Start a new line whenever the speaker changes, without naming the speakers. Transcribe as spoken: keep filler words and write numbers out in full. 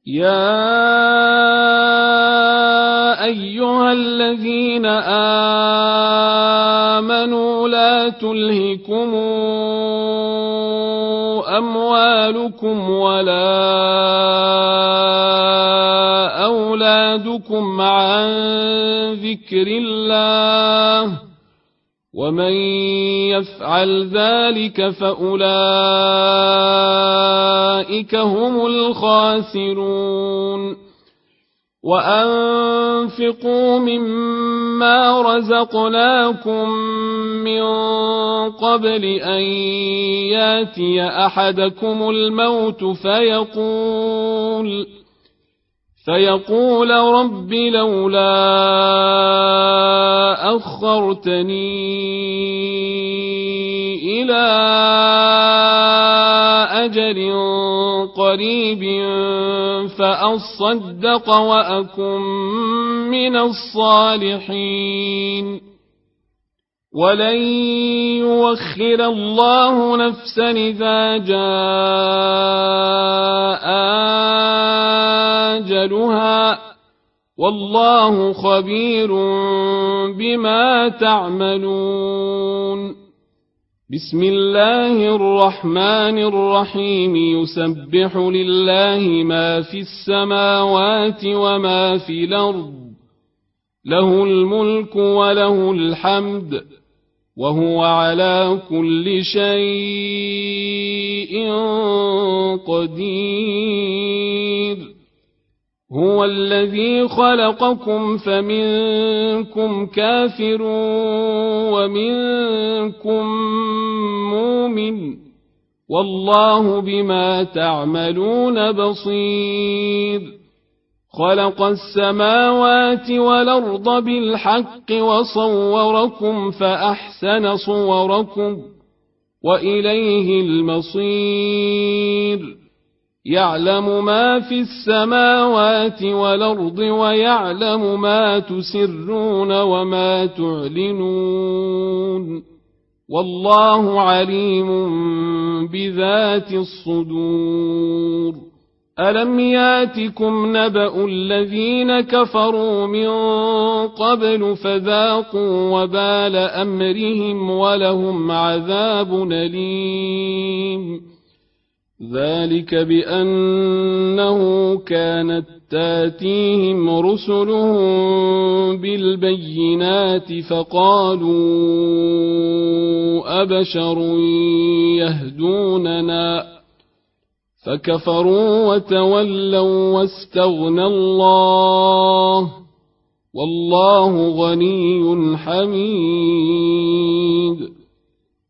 يا أيها الذين آمنوا لا تلهكم أموالكم ولا أولادكم عن ذكر الله ومن يفعل ذلك فأولئك هم الخاسرون وأنفقوا مما رزقناكم من قبل أن ياتي أحدكم الموت فيقول فيقول رب لولا أخرتني إلى أجل قريب فأصدق وأكن من الصالحين ولن يؤخر الله نفسا إذا جاء أجلها والله خبير بما تعملون بسم الله الرحمن الرحيم يسبح لله ما في السماوات وما في الأرض له الملك وله الحمد وهو على كل شيء قدير هو الذي خلقكم فمنكم كافر ومنكم مؤمن والله بما تعملون بصير خلق السماوات والأرض بالحق وصوركم فأحسن صوركم وإليه المصير يعلم ما في السماوات والأرض ويعلم ما تسرون وما تعلنون والله عليم بذات الصدور ألم ياتكم نبأ الذين كفروا من قبل فذاقوا وبال أمرهم ولهم عذاب أليم ذلك بأنه كانت تاتيهم رسلهم بالبينات فقالوا أبشر يهدوننا فكفروا وتولوا واستغنى الله والله غني حميد